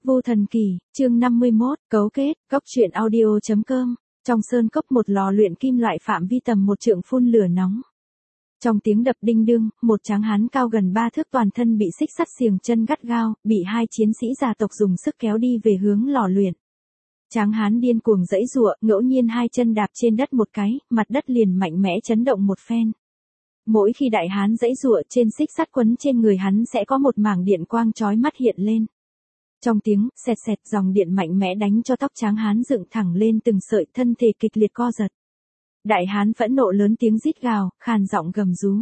Vu Thần Kỳ, chương 51, cấu kết, góc truyện audio.com. Trong sơn cốc một lò luyện kim loại phạm vi tầm 1 trượng phun lửa nóng. Trong tiếng đập đinh đương, một tráng hán cao gần 3 thước toàn thân bị xích sắt xiềng chân gắt gao, bị hai chiến sĩ gia tộc dùng sức kéo đi về hướng lò luyện. Tráng hán điên cuồng giãy giụa, ngẫu nhiên hai chân đạp trên đất một cái, mặt đất liền mạnh mẽ chấn động một phen. Mỗi khi đại hán giãy giụa, trên xích sắt quấn trên người hắn sẽ có một mảng điện quang chói mắt hiện lên. Trong tiếng xẹt xẹt, dòng điện mạnh mẽ đánh cho tóc tráng hán dựng thẳng lên từng sợi, thân thể kịch liệt co giật. Đại hán phẫn nộ lớn tiếng rít gào, khàn giọng gầm rú.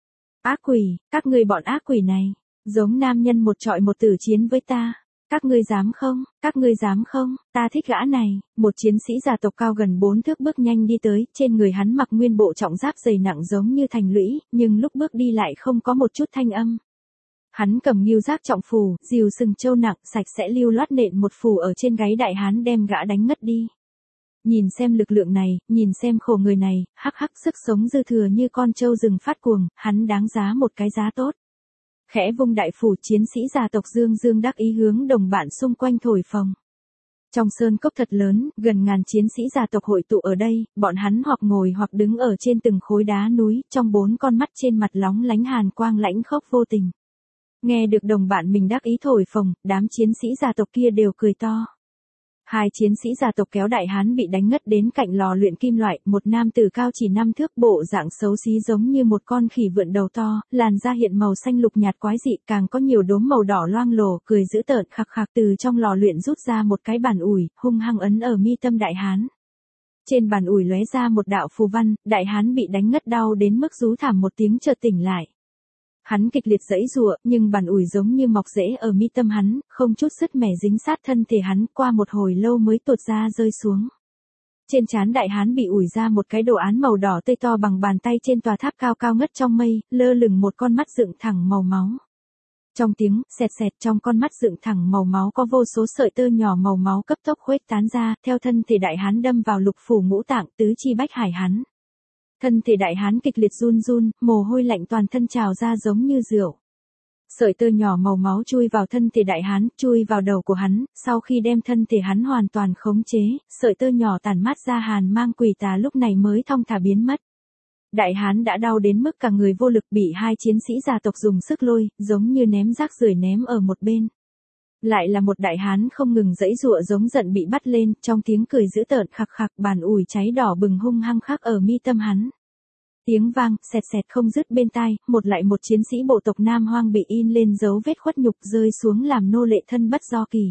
Ác quỷ, các ngươi bọn ác quỷ này, giống nam nhân một trọi một tử chiến với ta. Các ngươi dám không, các ngươi dám không, ta thích gã này. Một chiến sĩ gia tộc cao gần 4 thước bước nhanh đi tới, trên người hắn mặc nguyên bộ trọng giáp dày nặng giống như thành lũy, nhưng lúc bước đi lại không có một chút thanh âm. Hắn cầm ngưu giác trọng phù, rìu sừng trâu nặng, sạch sẽ lưu loát nện một phù ở trên gáy đại hán đem gã đánh ngất đi. Nhìn xem lực lượng này, nhìn xem khổ người này, hắc hắc sức sống dư thừa như con trâu rừng phát cuồng, hắn đáng giá một cái giá tốt. Khẽ vung đại phủ, chiến sĩ gia tộc Dương Dương đắc ý hướng đồng bạn xung quanh thổi phồng. Trong sơn cốc thật lớn, gần ngàn chiến sĩ gia tộc hội tụ ở đây, bọn hắn hoặc ngồi hoặc đứng ở trên từng khối đá núi, trong 4 con mắt trên mặt lóng lánh hàn quang lãnh khốc vô tình. Nghe được đồng bạn mình đắc ý thổi phồng, đám chiến sĩ gia tộc kia đều cười to. Hai chiến sĩ gia tộc kéo đại hán bị đánh ngất đến cạnh lò luyện kim loại, một nam tử cao chỉ 5 thước, bộ dạng xấu xí giống như một con khỉ vượn đầu to, làn da hiện màu xanh lục nhạt quái dị, càng có nhiều đốm màu đỏ loang lổ, cười dữ tợn khạc khạc từ trong lò luyện rút ra một cái bàn ủi, hung hăng ấn ở mi tâm đại hán. Trên bàn ủi lóe ra một đạo phù văn, đại hán bị đánh ngất đau đến mức rú thảm một tiếng chợt tỉnh lại. Hắn kịch liệt giãy giụa, nhưng bàn ủi giống như mọc rễ ở mi tâm hắn, không chút sứt mẻ dính sát thân thể hắn, qua một hồi lâu mới tuột ra rơi xuống. Trên trán đại hán bị ủi ra một cái đồ án màu đỏ tươi to bằng bàn tay trên tòa tháp cao cao ngất trong mây, lơ lửng một con mắt dựng thẳng màu máu. Trong tiếng xẹt xẹt, trong con mắt dựng thẳng màu máu có vô số sợi tơ nhỏ màu máu cấp tốc khuếch tán ra, theo thân thể đại hán đâm vào lục phủ ngũ tạng, tứ chi bách hải hắn. Thân thể đại hán kịch liệt run run, mồ hôi lạnh toàn thân trào ra giống như rượu. Sợi tơ nhỏ màu máu chui vào thân thể đại hán, chui vào đầu của hắn, sau khi đem thân thể hắn hoàn toàn khống chế, sợi tơ nhỏ tản mát ra hàn mang quỷ tà lúc này mới thong thả biến mất. Đại hán đã đau đến mức cả người vô lực, bị hai chiến sĩ gia tộc dùng sức lôi, giống như ném rác rưởi ném ở một bên. Lại là một đại hán không ngừng giãy giụa giống giận bị bắt lên, trong tiếng cười dữ tợn khạc khạc, bàn ủi cháy đỏ bừng hung hăng khắc ở mi tâm hắn. Tiếng vang, xẹt xẹt không dứt bên tai, một lại một chiến sĩ bộ tộc Nam Hoang bị in lên dấu vết khuất nhục rơi xuống làm nô lệ thân bất do kỳ.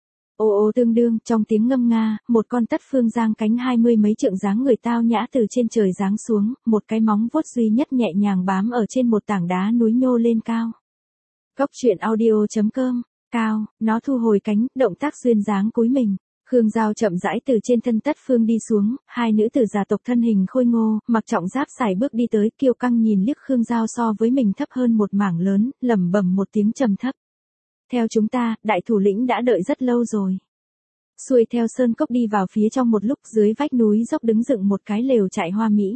Ô ô tương đương, trong tiếng ngâm nga, một con tất phương giang cánh 20 mấy trượng dáng người tao nhã từ trên trời giáng xuống, một cái móng vuốt duy nhất nhẹ nhàng bám ở trên một tảng đá núi nhô lên cao. Góc truyện audio.com. Cao, nó thu hồi cánh, động tác duyên dáng cúi mình. Khương Giao chậm rãi từ trên thân tất phương đi xuống, hai nữ tử gia tộc thân hình khôi ngô, mặc trọng giáp sải bước đi tới, kiêu căng nhìn liếc Khương Giao so với mình thấp hơn một mảng lớn, lẩm bẩm một tiếng trầm thấp. Theo chúng ta, đại thủ lĩnh đã đợi rất lâu rồi. Xuôi theo sơn cốc đi vào phía trong một lúc, dưới vách núi dốc đứng dựng một cái lều trại hoa mỹ.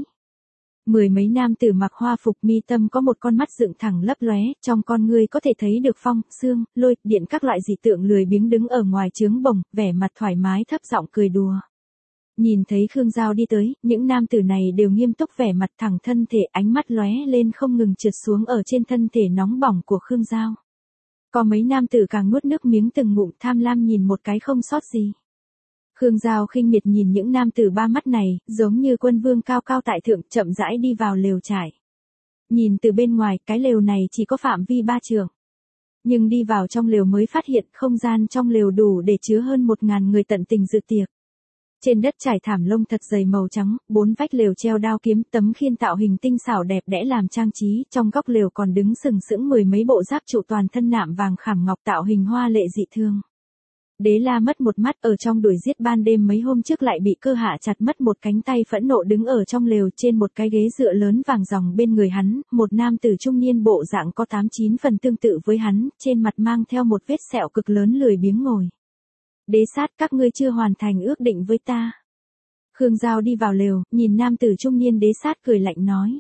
10 mấy nam tử mặc hoa phục, mi tâm có một con mắt dựng thẳng lấp lóe, trong con ngươi có thể thấy được phong, sương, lôi, điện các loại dị tượng lười biếng đứng ở ngoài trướng bồng, vẻ mặt thoải mái thấp giọng cười đùa. Nhìn thấy Khương Giao đi tới, những nam tử này đều nghiêm túc, vẻ mặt thẳng thân thể, ánh mắt lóe lên không ngừng trượt xuống ở trên thân thể nóng bỏng của Khương Giao. Có mấy nam tử càng nuốt nước miếng từng ngụm, tham lam nhìn một cái không sót gì. Khương Giao khinh miệt nhìn những nam tử ba mắt này, giống như quân vương cao cao tại thượng, chậm rãi đi vào lều trại. Nhìn từ bên ngoài, cái lều này chỉ có phạm vi 3 trượng. Nhưng đi vào trong lều mới phát hiện không gian trong lều đủ để chứa hơn 1000 người tận tình dự tiệc. Trên đất trải thảm lông thật dày màu trắng, 4 vách lều treo đao kiếm, tấm khiên tạo hình tinh xảo đẹp đẽ làm trang trí, trong góc lều còn đứng sừng sững 10 mấy bộ giáp trụ toàn thân nạm vàng khảm ngọc tạo hình hoa lệ dị thương. Đế La mất một mắt, ở trong đuổi giết ban đêm mấy hôm trước lại bị cơ hạ chặt mất một cánh tay, phẫn nộ đứng ở trong lều, trên một cái ghế dựa lớn vàng ròng bên người hắn, một nam tử trung niên bộ dạng có 8-9 phần tương tự với hắn, trên mặt mang theo một vết sẹo cực lớn, lười biếng ngồi. Đế Sát, các ngươi chưa hoàn thành ước định với ta. Khương Giao đi vào lều, nhìn nam tử trung niên Đế Sát cười lạnh nói.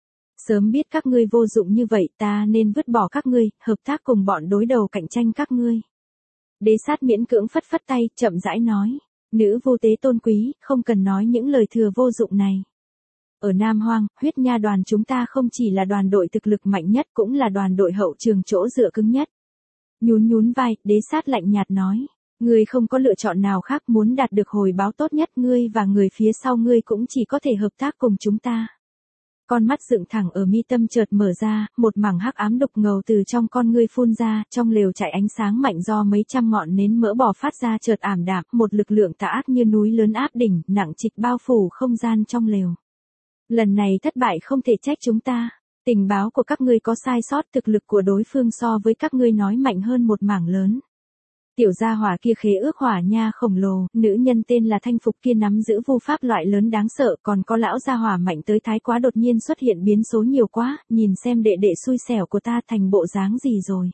Sớm biết các ngươi vô dụng như vậy, ta nên vứt bỏ các ngươi, hợp tác cùng bọn đối đầu cạnh tranh các ngươi. Đế sát miễn cưỡng phất phất tay, chậm rãi nói. Nữ vô tế tôn quý, không cần nói những lời thừa vô dụng này. Ở Nam Hoang, huyết nha đoàn chúng ta không chỉ là đoàn đội thực lực mạnh nhất cũng là đoàn đội hậu trường chỗ dựa cứng nhất. Nhún nhún vai, đế sát lạnh nhạt nói. Ngươi không có lựa chọn nào khác, muốn đạt được hồi báo tốt nhất, ngươi và người phía sau ngươi cũng chỉ có thể hợp tác cùng chúng ta. Con mắt dựng thẳng ở mi tâm chợt mở ra, một mảng hắc ám đục ngầu từ trong con ngươi phun ra, trong lều chạy ánh sáng mạnh do mấy trăm ngọn nến mỡ bò phát ra chợt ảm đạm, một lực lượng tà ác như núi lớn áp đỉnh, nặng trịch bao phủ không gian trong lều. Lần này thất bại không thể trách chúng ta. Tình báo của các ngươi có sai sót, thực lực của đối phương so với các ngươi nói mạnh hơn một mảng lớn. Tiểu gia hỏa kia khế ước hỏa nha khổng lồ, nữ nhân tên là Thanh Phục kia nắm giữ vu pháp loại lớn đáng sợ, còn có lão gia hỏa mạnh tới thái quá đột nhiên xuất hiện biến số nhiều quá, nhìn xem đệ đệ xui xẻo của ta thành bộ dáng gì rồi.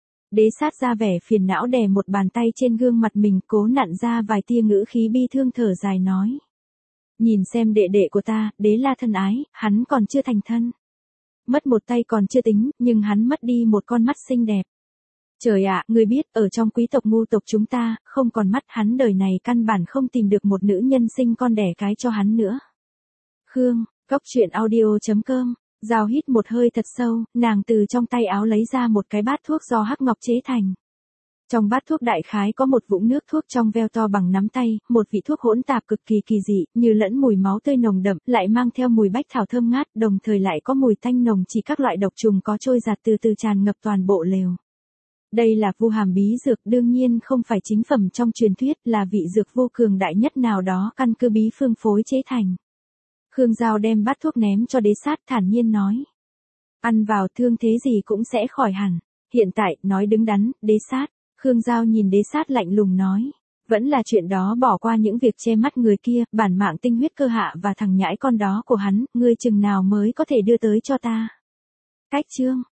Đế sát ra vẻ phiền não đè một bàn tay trên gương mặt mình, cố nặn ra vài tia ngữ khí bi thương, thở dài nói. Nhìn xem đệ đệ của ta, Đế La thân ái, hắn còn chưa thành thân. Mất một tay còn chưa tính, nhưng hắn mất đi một con mắt xinh đẹp. Trời ạ, ngươi biết, ở trong quý tộc ngu tộc chúng ta, không còn mắt, hắn đời này căn bản không tìm được một nữ nhân sinh con đẻ cái cho hắn nữa. Khương, Cốc Truyện Audio.com, Giao hít một hơi thật sâu, nàng từ trong tay áo lấy ra một cái bát thuốc do hắc ngọc chế thành. Trong bát thuốc đại khái có một vũng nước thuốc trong veo to bằng nắm tay, một vị thuốc hỗn tạp cực kỳ kỳ dị, như lẫn mùi máu tươi nồng đậm, lại mang theo mùi bách thảo thơm ngát, đồng thời lại có mùi tanh nồng, chỉ các loại độc trùng có trôi giạt từ từ tràn ngập toàn bộ lều. Đây là vu hàm bí dược, đương nhiên không phải chính phẩm trong truyền thuyết, là vị dược vô cường đại nhất nào đó căn cứ bí phương phối chế thành. Khương Giao đem bát thuốc ném cho đế sát, thản nhiên nói. Ăn vào thương thế gì cũng sẽ khỏi hẳn. Hiện tại, nói đứng đắn, đế sát. Khương Giao nhìn đế sát lạnh lùng nói. Vẫn là chuyện đó, bỏ qua những việc che mắt người kia, bản mạng tinh huyết cơ hạ và thằng nhãi con đó của hắn, ngươi chừng nào mới có thể đưa tới cho ta. Cách chương.